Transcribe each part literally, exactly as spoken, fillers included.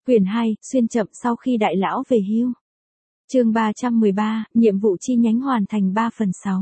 Quyển hai, xuyên chậm sau khi đại lão về hưu. Chương ba trăm mười ba, nhiệm vụ chi nhánh hoàn thành ba phần sáu.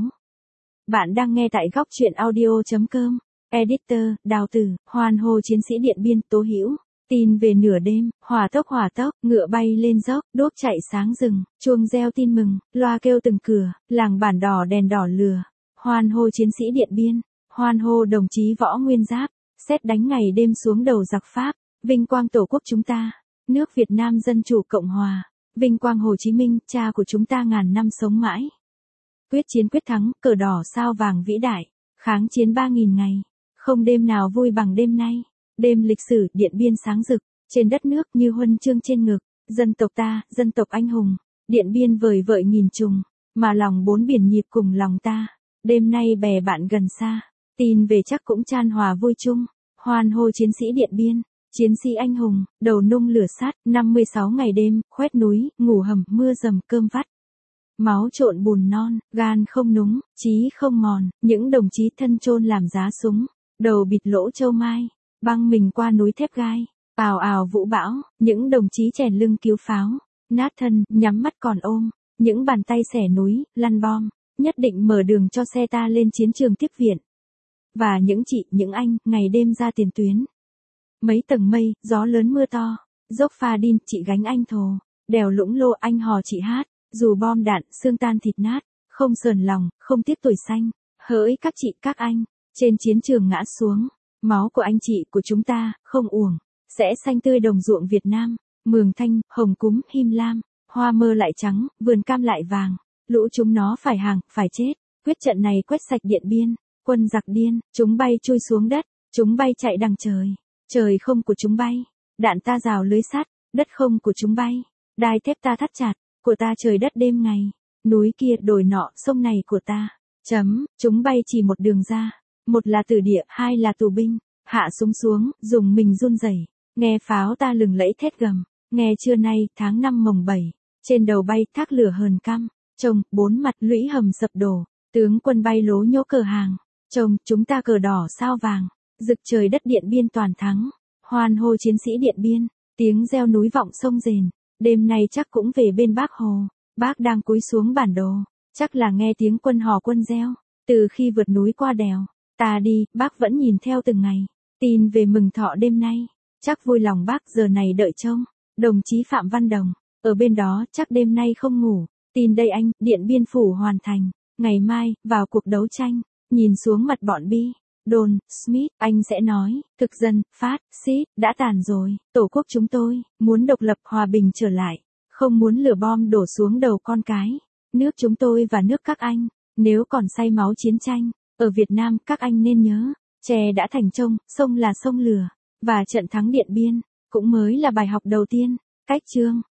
Bạn đang nghe tại góc truyện audio chấm com. Editor, Đào Tử, hoan hô chiến sĩ Điện Biên, Tố Hữu. Tin về nửa đêm, hỏa tốc hỏa tốc, ngựa bay lên dốc, đuốc chạy sáng rừng, chuông reo tin mừng, loa kêu từng cửa, làng bản đỏ đèn đỏ lửa. Hoan hô chiến sĩ Điện Biên, hoan hô đồng chí Võ Nguyên Giáp, sét đánh ngày đêm xuống đầu giặc Pháp, vinh quang tổ quốc chúng ta, nước Việt Nam Dân Chủ Cộng Hòa, vinh quang Hồ Chí Minh, cha của chúng ta ngàn năm sống mãi. Quyết chiến quyết thắng, cờ đỏ sao vàng vĩ đại, kháng chiến ba nghìn ngày, không đêm nào vui bằng đêm nay. Đêm lịch sử, Điện Biên sáng rực, trên đất nước như huân chương trên ngực, dân tộc ta, dân tộc anh hùng, Điện Biên vời vợi nghìn trùng, mà lòng bốn biển nhịp cùng lòng ta. Đêm nay bè bạn gần xa, tin về chắc cũng chan hòa vui chung, hoan hô chiến sĩ Điện Biên, chiến sĩ anh hùng, đầu nung lửa sát, năm mươi sáu ngày đêm, khoét núi, ngủ hầm, mưa dầm, cơm vắt. Máu trộn bùn non, gan không núng, chí không mòn, những đồng chí thân chôn làm giá súng, đầu bịt lỗ châu mai, băng mình qua núi thép gai, ào ào vũ bão, những đồng chí chèn lưng cứu pháo, nát thân, nhắm mắt còn ôm, những bàn tay xẻ núi, lăn bom, nhất định mở đường cho xe ta lên chiến trường tiếp viện. Và những chị, những anh, ngày đêm ra tiền tuyến. Mấy tầng mây, gió lớn mưa to, dốc pha đin, chị gánh anh thồ, đèo lũng lô anh hò chị hát, dù bom đạn, xương tan thịt nát, không sờn lòng, không tiếc tuổi xanh, hỡi các chị các anh, trên chiến trường ngã xuống, máu của anh chị của chúng ta, không uổng, sẽ xanh tươi đồng ruộng Việt Nam, mường thanh, hồng cúm, him lam, hoa mơ lại trắng, vườn cam lại vàng, lũ chúng nó phải hàng, phải chết, quyết trận này quét sạch Điện Biên, quân giặc điên, chúng bay chui xuống đất, chúng bay chạy đằng trời, trời không của chúng bay, đạn ta rào lưới sắt, đất không của chúng bay, đai thép ta thắt chặt, của ta trời đất đêm ngày, núi kia đồi nọ sông này của ta, chấm, chúng bay chỉ một đường ra, một là tử địa, hai là tù binh, hạ súng xuống, dùng mình run rẩy, nghe pháo ta lừng lẫy thét gầm, nghe trưa nay, tháng năm mồng bảy, trên đầu bay thác lửa hờn căm, trông, bốn mặt lũy hầm sập đổ, tướng quân bay lố nhố cờ hàng, trông, chúng ta cờ đỏ sao vàng, rực trời đất Điện Biên toàn thắng, hoan hô chiến sĩ Điện Biên, tiếng reo núi vọng sông rền, đêm nay chắc cũng về bên Bác Hồ, bác đang cúi xuống bản đồ, chắc là nghe tiếng quân hò quân reo, từ khi vượt núi qua đèo, ta đi, bác vẫn nhìn theo từng ngày, tin về mừng thọ đêm nay, chắc vui lòng bác giờ này đợi trông, đồng chí Phạm Văn Đồng, ở bên đó chắc đêm nay không ngủ, tin đây anh, Điện Biên phủ hoàn thành, ngày mai, vào cuộc đấu tranh, nhìn xuống mặt bọn Bi, Đồn, Smith, anh sẽ nói, thực dân, phát, xít, đã tàn rồi, tổ quốc chúng tôi, muốn độc lập hòa bình trở lại, không muốn lửa bom đổ xuống đầu con cái, nước chúng tôi và nước các anh, nếu còn say máu chiến tranh, ở Việt Nam các anh nên nhớ, chè đã thành trông, sông là sông lửa, và trận thắng Điện Biên, cũng mới là bài học đầu tiên, cách chương.